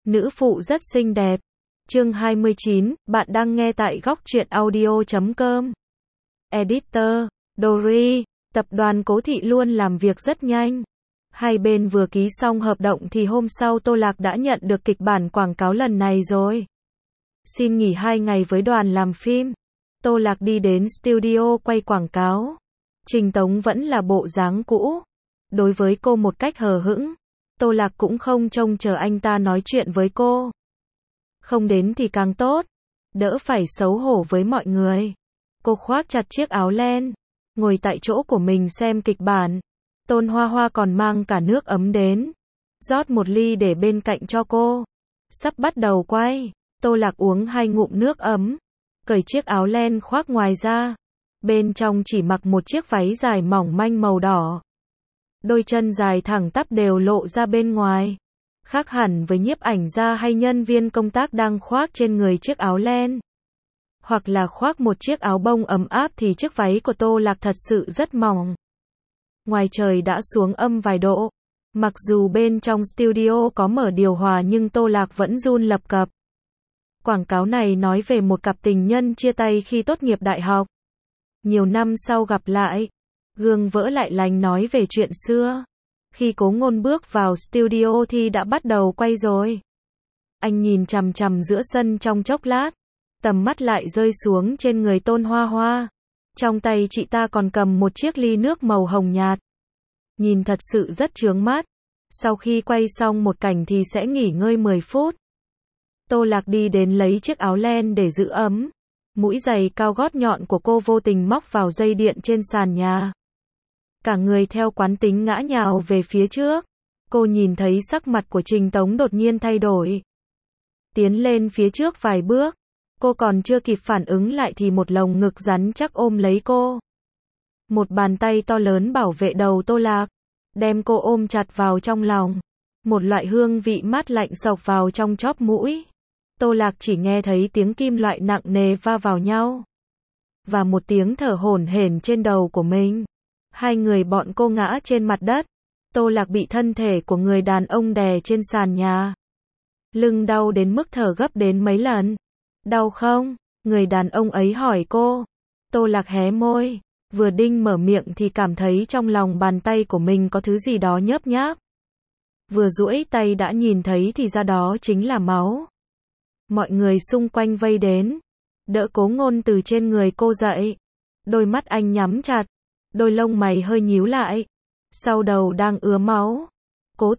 Nữ phụ rất xinh đẹp. Chương 29, bạn đang nghe tại góc truyện audio.com. Editor, Dory, tập đoàn Cố Thị luôn làm việc rất nhanh. Hai bên vừa ký xong hợp đồng thì hôm sau Tô Lạc đã nhận được kịch bản quảng cáo lần này rồi. Xin nghỉ 2 ngày với đoàn làm phim. Tô Lạc đi đến studio quay quảng cáo. Trình Tống vẫn là bộ dáng cũ. Đối với cô một cách hờ hững. Tô Lạc cũng không trông chờ anh ta nói chuyện với cô. Không đến thì càng tốt. Đỡ phải xấu hổ với mọi người. Cô khoác chặt chiếc áo len. Ngồi tại chỗ của mình xem kịch bản. Tôn Hoa Hoa còn mang cả nước ấm đến. Rót một ly để bên cạnh cho cô. Sắp bắt đầu quay. Tô Lạc uống 2 ngụm nước ấm. Cởi chiếc áo len khoác ngoài ra. Bên trong chỉ mặc một chiếc váy dài mỏng manh màu đỏ. Đôi chân dài thẳng tắp đều lộ ra bên ngoài. Khác hẳn với nhiếp ảnh gia hay nhân viên công tác đang khoác trên người chiếc áo len. Hoặc là khoác một chiếc áo bông ấm áp thì chiếc váy của Tô Lạc thật sự rất mỏng. Ngoài trời đã xuống âm vài độ. Mặc dù bên trong studio có mở điều hòa nhưng Tô Lạc vẫn run lập cập. Quảng cáo này nói về một cặp tình nhân chia tay khi tốt nghiệp đại học. Nhiều năm sau gặp lại. Gương vỡ lại lành nói về chuyện xưa. Khi Cố Ngôn bước vào studio thì đã bắt đầu quay rồi. Anh nhìn chằm chằm giữa sân trong chốc lát. Tầm mắt lại rơi xuống trên người Tôn Hoa Hoa. Trong tay chị ta còn cầm một chiếc ly nước màu hồng nhạt. Nhìn thật sự rất chướng mắt. Sau khi quay xong một cảnh thì sẽ nghỉ ngơi 10 phút. Tô Lạc đi đến lấy chiếc áo len để giữ ấm. Mũi giày cao gót nhọn của cô vô tình móc vào dây điện trên sàn nhà. Cả người theo quán tính ngã nhào về phía trước. Cô nhìn thấy sắc mặt của Trình Tống đột nhiên thay đổi. Tiến lên phía trước vài bước. Cô còn chưa kịp phản ứng lại thì một lồng ngực rắn chắc ôm lấy cô. Một bàn tay to lớn bảo vệ đầu Tô Lạc. Đem cô ôm chặt vào trong lòng. Một loại hương vị mát lạnh xộc vào trong chóp mũi. Tô Lạc chỉ nghe thấy tiếng kim loại nặng nề va vào nhau. Và một tiếng thở hổn hển trên đầu của mình. Hai người bọn cô ngã trên mặt đất. Tô Lạc bị thân thể của người đàn ông đè trên sàn nhà. Lưng đau đến mức thở gấp đến mấy lần. Đau không? Người đàn ông ấy hỏi cô. Tô Lạc hé môi. Vừa định mở miệng thì cảm thấy trong lòng bàn tay của mình có thứ gì đó nhớp nháp. Vừa duỗi tay đã nhìn thấy thì ra đó chính là máu. Mọi người xung quanh vây đến. Đỡ Cố Ngôn từ trên người cô dậy. Đôi mắt anh nhắm chặt. Đôi lông mày hơi nhíu lại. Sau đầu đang ứa máu. Cố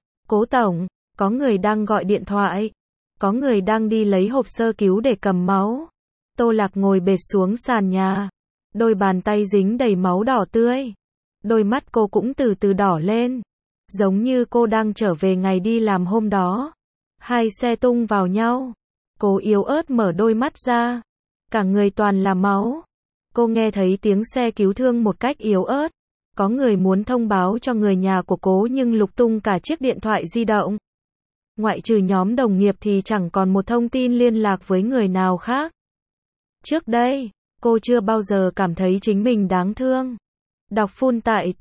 tổng, có người đang gọi điện thoại. Có người đang đi lấy hộp sơ cứu để cầm máu. Tô Lạc ngồi bệt xuống sàn nhà. Đôi bàn tay dính đầy máu đỏ tươi. Đôi mắt cô cũng từ từ đỏ lên. Giống như cô đang trở về ngày đi làm hôm đó. Hai xe tung vào nhau. Cô yếu ớt mở đôi mắt ra. Cả người toàn là máu. Cô nghe thấy tiếng xe cứu thương một cách yếu ớt. Có người muốn thông báo cho người nhà của cô nhưng lục tung cả chiếc điện thoại di động. Ngoại trừ nhóm đồng nghiệp thì chẳng còn một thông tin liên lạc với người nào khác. Trước đây, cô chưa bao giờ cảm thấy chính mình đáng thương. Đọc full tại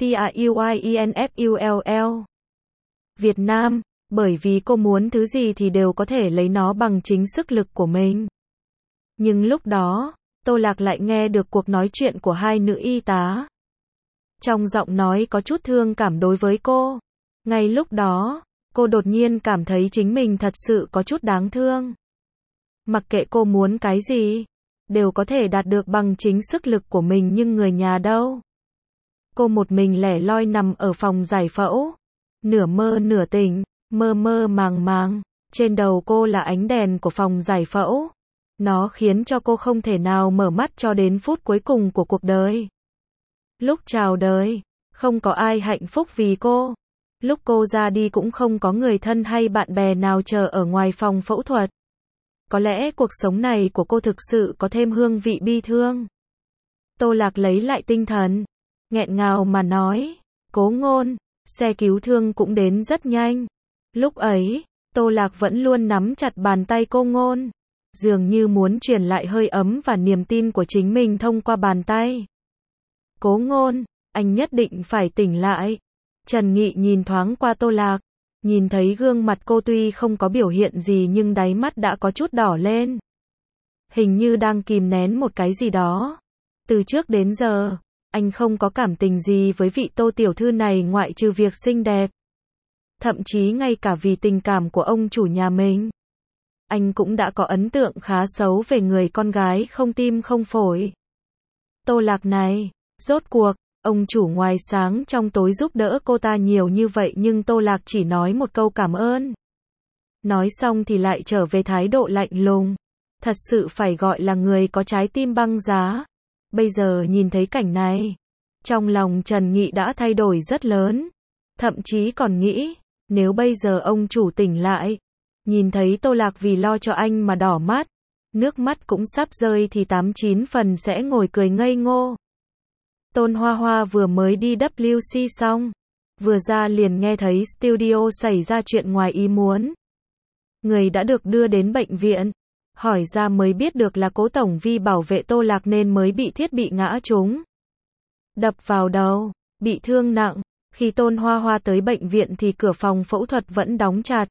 TAUIENFULL. Việt Nam, bởi vì cô muốn thứ gì thì đều có thể lấy nó bằng chính sức lực của mình. Nhưng lúc đó, Tô Lạc lại nghe được cuộc nói chuyện của hai nữ y tá. Trong giọng nói có chút thương cảm đối với cô. Ngay lúc đó, cô đột nhiên cảm thấy chính mình thật sự có chút đáng thương. Mặc kệ cô muốn cái gì, đều có thể đạt được bằng chính sức lực của mình nhưng người nhà đâu. Cô một mình lẻ loi nằm ở phòng giải phẫu. Nửa mơ nửa tỉnh, mơ mơ màng màng. Trên đầu cô là ánh đèn của phòng giải phẫu. Nó khiến cho cô không thể nào mở mắt cho đến phút cuối cùng của cuộc đời. Lúc chào đời, không có ai hạnh phúc vì cô. Lúc cô ra đi cũng không có người thân hay bạn bè nào chờ ở ngoài phòng phẫu thuật. Có lẽ cuộc sống này của cô thực sự có thêm hương vị bi thương. Tô Lạc lấy lại tinh thần, nghẹn ngào mà nói, Cố Ngôn, xe cứu thương cũng đến rất nhanh. Lúc ấy, Tô Lạc vẫn luôn nắm chặt bàn tay Cố Ngôn. Dường như muốn truyền lại hơi ấm và niềm tin của chính mình thông qua bàn tay. Cố Ngôn, anh nhất định phải tỉnh lại. Trần Nghị nhìn thoáng qua Tô Lạc. Nhìn thấy gương mặt cô tuy không có biểu hiện gì nhưng đáy mắt đã có chút đỏ lên. Hình như đang kìm nén một cái gì đó. Từ trước đến giờ, anh không có cảm tình gì với vị Tô tiểu thư này ngoại trừ việc xinh đẹp. Thậm chí ngay cả vì tình cảm của ông chủ nhà mình. Anh cũng đã có ấn tượng khá xấu về người con gái không tim không phổi. Tô Lạc này, rốt cuộc, ông chủ ngoài sáng trong tối giúp đỡ cô ta nhiều như vậy nhưng Tô Lạc chỉ nói một câu cảm ơn. Nói xong thì lại trở về thái độ lạnh lùng. Thật sự phải gọi là người có trái tim băng giá. Bây giờ nhìn thấy cảnh này, trong lòng Trần Nghị đã thay đổi rất lớn. Thậm chí còn nghĩ, nếu bây giờ ông chủ tỉnh lại, nhìn thấy Tô Lạc vì lo cho anh mà đỏ mắt, nước mắt cũng sắp rơi thì 89 phần sẽ ngồi cười ngây ngô. Tôn Hoa Hoa vừa mới đi WC xong, vừa ra liền nghe thấy studio xảy ra chuyện ngoài ý muốn. Người đã được đưa đến bệnh viện, hỏi ra mới biết được là Cố Tổng Vi bảo vệ Tô Lạc nên mới bị thiết bị ngã trúng. Đập vào đầu, bị thương nặng. Khi Tôn Hoa Hoa tới bệnh viện thì cửa phòng phẫu thuật vẫn đóng chặt.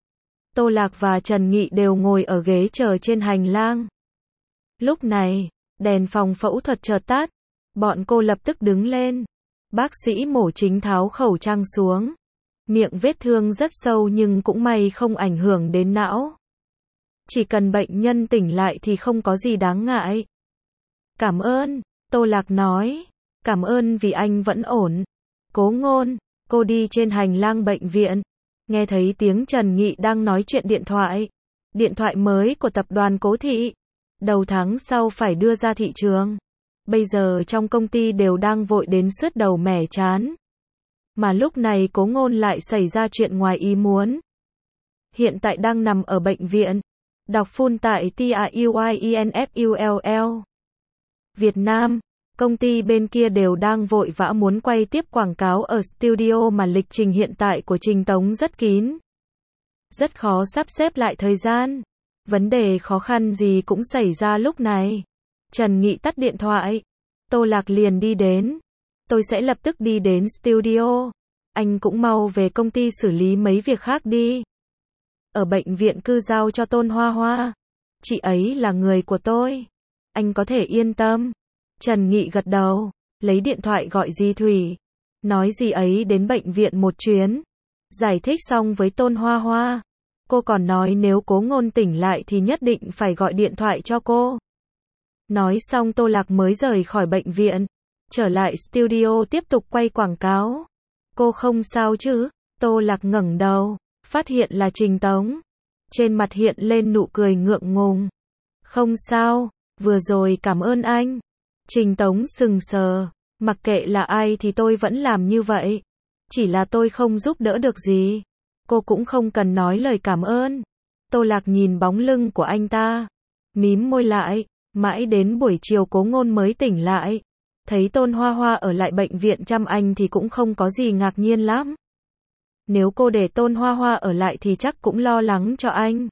Tô Lạc và Trần Nghị đều ngồi ở ghế chờ trên hành lang. Lúc này, đèn phòng phẫu thuật chợt tắt. Bọn cô lập tức đứng lên. Bác sĩ mổ chính tháo khẩu trang xuống. Miệng vết thương rất sâu nhưng cũng may không ảnh hưởng đến não. Chỉ cần bệnh nhân tỉnh lại thì không có gì đáng ngại. Cảm ơn, Tô Lạc nói. Cảm ơn vì anh vẫn ổn. Cố Ngôn, cô đi trên hành lang bệnh viện. Nghe thấy tiếng Trần Nghị đang nói chuyện điện thoại. Điện thoại mới của tập đoàn Cố Thị. Đầu tháng sau phải đưa ra thị trường. Bây giờ trong công ty đều đang vội đến sứt đầu mẻ trán. Mà lúc này Cố Ngôn lại xảy ra chuyện ngoài ý muốn. Hiện tại đang nằm ở bệnh viện. Đọc full tại TAUINFULL. Việt Nam, công ty bên kia đều đang vội vã muốn quay tiếp quảng cáo ở studio mà lịch trình hiện tại của Trình Tống rất kín. Rất khó sắp xếp lại thời gian. Vấn đề khó khăn gì cũng xảy ra lúc này. Trần Nghị tắt điện thoại. Tô Lạc liền đi đến. Tôi sẽ lập tức đi đến studio. Anh cũng mau về công ty xử lý mấy việc khác đi. Ở bệnh viện cứ giao cho Tôn Hoa Hoa. Chị ấy là người của tôi. Anh có thể yên tâm. Trần Nghị gật đầu, lấy điện thoại gọi Di Thủy. Nói gì ấy đến bệnh viện một chuyến. Giải thích xong với Tôn Hoa Hoa. Cô còn nói nếu Cố Ngôn tỉnh lại thì nhất định phải gọi điện thoại cho cô. Nói xong Tô Lạc mới rời khỏi bệnh viện. Trở lại studio tiếp tục quay quảng cáo. Cô không sao chứ? Tô Lạc ngẩng đầu, phát hiện là Trình Tống. Trên mặt hiện lên nụ cười ngượng ngùng. Không sao, vừa rồi cảm ơn anh. Trình Tống sừng sờ. Mặc kệ là ai thì tôi vẫn làm như vậy. Chỉ là tôi không giúp đỡ được gì. Cô cũng không cần nói lời cảm ơn. Tô Lạc nhìn bóng lưng của anh ta. Mím môi lại. Mãi đến buổi chiều Cố Ngôn mới tỉnh lại. Thấy Tôn Hoa Hoa ở lại bệnh viện chăm anh thì cũng không có gì ngạc nhiên lắm. Nếu cô để Tôn Hoa Hoa ở lại thì chắc cũng lo lắng cho anh.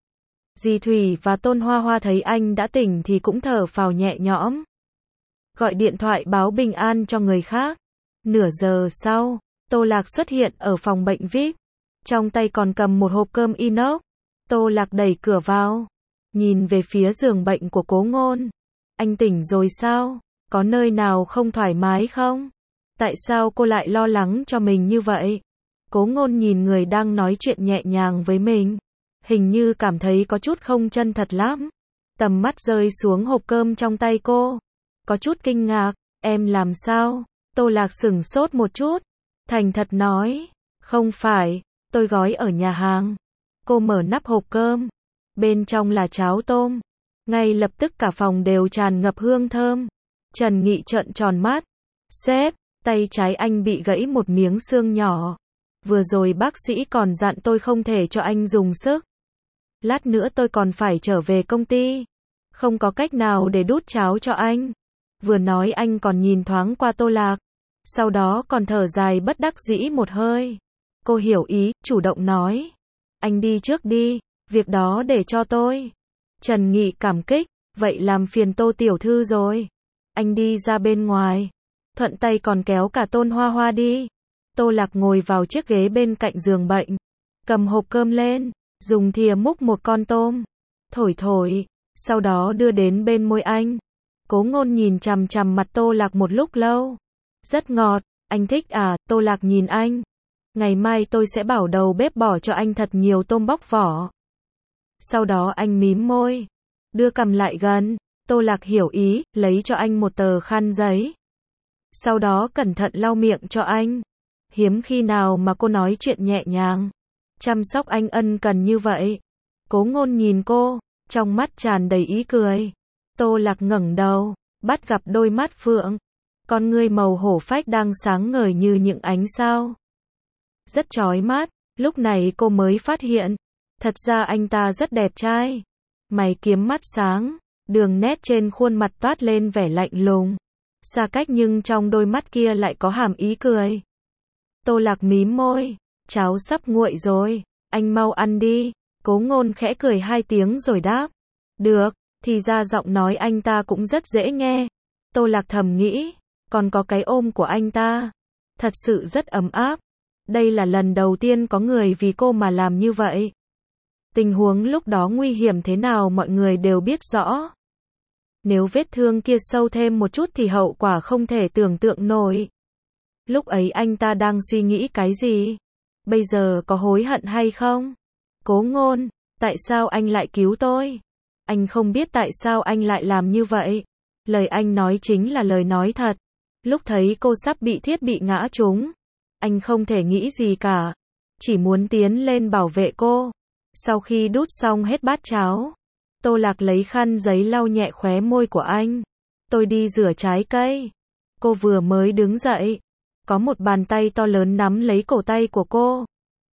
Di Thủy và Tôn Hoa Hoa thấy anh đã tỉnh thì cũng thở phào nhẹ nhõm. Gọi điện thoại báo bình an cho người khác. Nửa giờ sau, Tô Lạc xuất hiện ở phòng bệnh VIP. Trong tay còn cầm một hộp cơm inox. Tô Lạc đẩy cửa vào. Nhìn về phía giường bệnh của Cố Ngôn. Anh tỉnh rồi sao? Có nơi nào không thoải mái không? Tại sao cô lại lo lắng cho mình như vậy? Cố Ngôn nhìn người đang nói chuyện nhẹ nhàng với mình. Hình như cảm thấy có chút không chân thật lắm. Tầm mắt rơi xuống hộp cơm trong tay cô. Có chút kinh ngạc. Em làm sao? Tô Lạc sửng sốt một chút. Thành thật nói. Không phải, tôi gói ở nhà hàng. Cô mở nắp hộp cơm. Bên trong là cháo tôm. Ngay lập tức cả phòng đều tràn ngập hương thơm. Trần Nghị trợn tròn mắt. Sếp, tay trái anh bị gãy một miếng xương nhỏ. Vừa rồi bác sĩ còn dặn tôi không thể cho anh dùng sức. Lát nữa tôi còn phải trở về công ty. Không có cách nào để đút cháo cho anh. Vừa nói anh còn nhìn thoáng qua Tô Lạc. Sau đó còn thở dài bất đắc dĩ một hơi. Cô hiểu ý, chủ động nói. Anh đi trước đi, việc đó để cho tôi. Trần Nghị cảm kích, vậy làm phiền Tô tiểu thư rồi. Anh đi ra bên ngoài. Thuận tay còn kéo cả Tôn Hoa Hoa đi. Tô Lạc ngồi vào chiếc ghế bên cạnh giường bệnh. cầm hộp cơm lên, dùng thìa múc một con tôm, thổi thổi, sau đó đưa đến bên môi anh. Cố Ngôn nhìn chằm chằm mặt Tô Lạc một lúc lâu. Rất ngọt, anh thích à? Tô Lạc nhìn anh. Ngày mai tôi sẽ bảo đầu bếp bỏ cho anh thật nhiều tôm bóc vỏ. Sau đó anh mím môi, đưa cằm lại gần. Tô Lạc hiểu ý, lấy cho anh một tờ khăn giấy. Sau đó cẩn thận lau miệng cho anh. Hiếm khi nào mà cô nói chuyện nhẹ nhàng, chăm sóc anh ân cần như vậy. Cố Ngôn nhìn cô, trong mắt tràn đầy ý cười. Tô Lạc ngẩng đầu, bắt gặp đôi mắt phượng, con ngươi màu hổ phách đang sáng ngời như những ánh sao. Rất chói mắt, lúc này cô mới phát hiện, thật ra anh ta rất đẹp trai. Mày kiếm mắt sáng, đường nét trên khuôn mặt toát lên vẻ lạnh lùng, xa cách nhưng trong đôi mắt kia lại có hàm ý cười. Tô Lạc mím môi, cháo sắp nguội rồi, anh mau ăn đi. Cố Ngôn khẽ cười 2 tiếng rồi đáp, được, thì ra giọng nói anh ta cũng rất dễ nghe. Tô Lạc thầm nghĩ, còn có cái ôm của anh ta, thật sự rất ấm áp. Đây là lần đầu tiên có người vì cô mà làm như vậy. Tình huống lúc đó nguy hiểm thế nào mọi người đều biết rõ. Nếu vết thương kia sâu thêm một chút thì hậu quả không thể tưởng tượng nổi. Lúc ấy anh ta đang suy nghĩ cái gì? Bây giờ có hối hận hay không? Cố Ngôn, tại sao anh lại cứu tôi? Anh không biết tại sao anh lại làm như vậy. Lời anh nói chính là lời nói thật. Lúc thấy cô sắp bị thiết bị ngã trúng, anh không thể nghĩ gì cả, chỉ muốn tiến lên bảo vệ cô. Sau khi đút xong hết bát cháo, Tô Lạc lấy khăn giấy lau nhẹ khóe môi của anh. Tôi đi rửa trái cây. Cô vừa mới đứng dậy, có một bàn tay to lớn nắm lấy cổ tay của cô.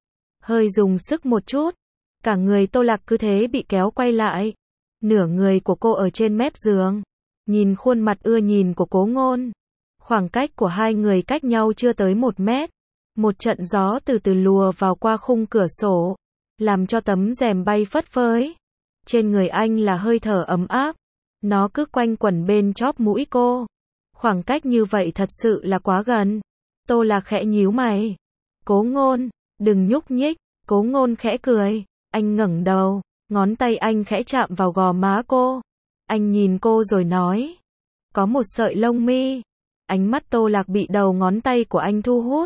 Hơi dùng sức một chút, cả người Tô Lạc cứ thế bị kéo quay lại. Nửa người của cô ở trên mép giường, nhìn khuôn mặt ưa nhìn của Cố Ngôn. Khoảng cách của hai người cách nhau chưa tới 1 mét. Một trận gió từ từ lùa vào qua khung cửa sổ, làm cho tấm rèm bay phất phới. Trên người anh là hơi thở ấm áp, nó cứ quanh quẩn bên chóp mũi cô. Khoảng cách như vậy thật sự là quá gần. Tô Lạc khẽ nhíu mày. Cố Ngôn, đừng nhúc nhích. Cố Ngôn khẽ cười. Anh ngẩng đầu, ngón tay anh khẽ chạm vào gò má cô. Anh nhìn cô rồi nói, có một sợi lông mi. Ánh mắt Tô Lạc bị đầu ngón tay của anh thu hút.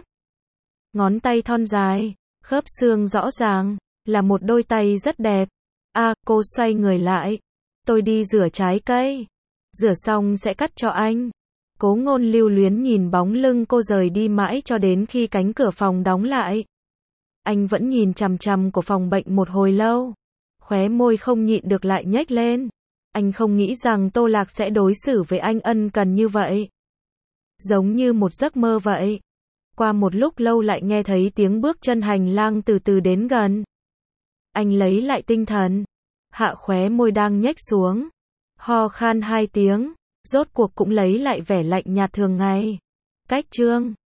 Ngón tay thon dài, khớp xương rõ ràng, là một đôi tay rất đẹp. Cô xoay người lại. Tôi đi rửa trái cây. Rửa xong sẽ cắt cho anh. Cố Ngôn lưu luyến nhìn bóng lưng cô rời đi mãi cho đến khi cánh cửa phòng đóng lại. Anh vẫn nhìn chằm chằm của phòng bệnh một hồi lâu. Khóe môi không nhịn được lại nhếch lên. Anh không nghĩ rằng Tô Lạc sẽ đối xử với anh ân cần như vậy. Giống như một giấc mơ vậy. Qua một lúc lâu lại nghe thấy tiếng bước chân hành lang từ từ đến gần. Anh lấy lại tinh thần, hạ khóe môi đang nhếch xuống, ho khan 2 tiếng, rốt cuộc cũng lấy lại vẻ lạnh nhạt thường ngày. Cách chương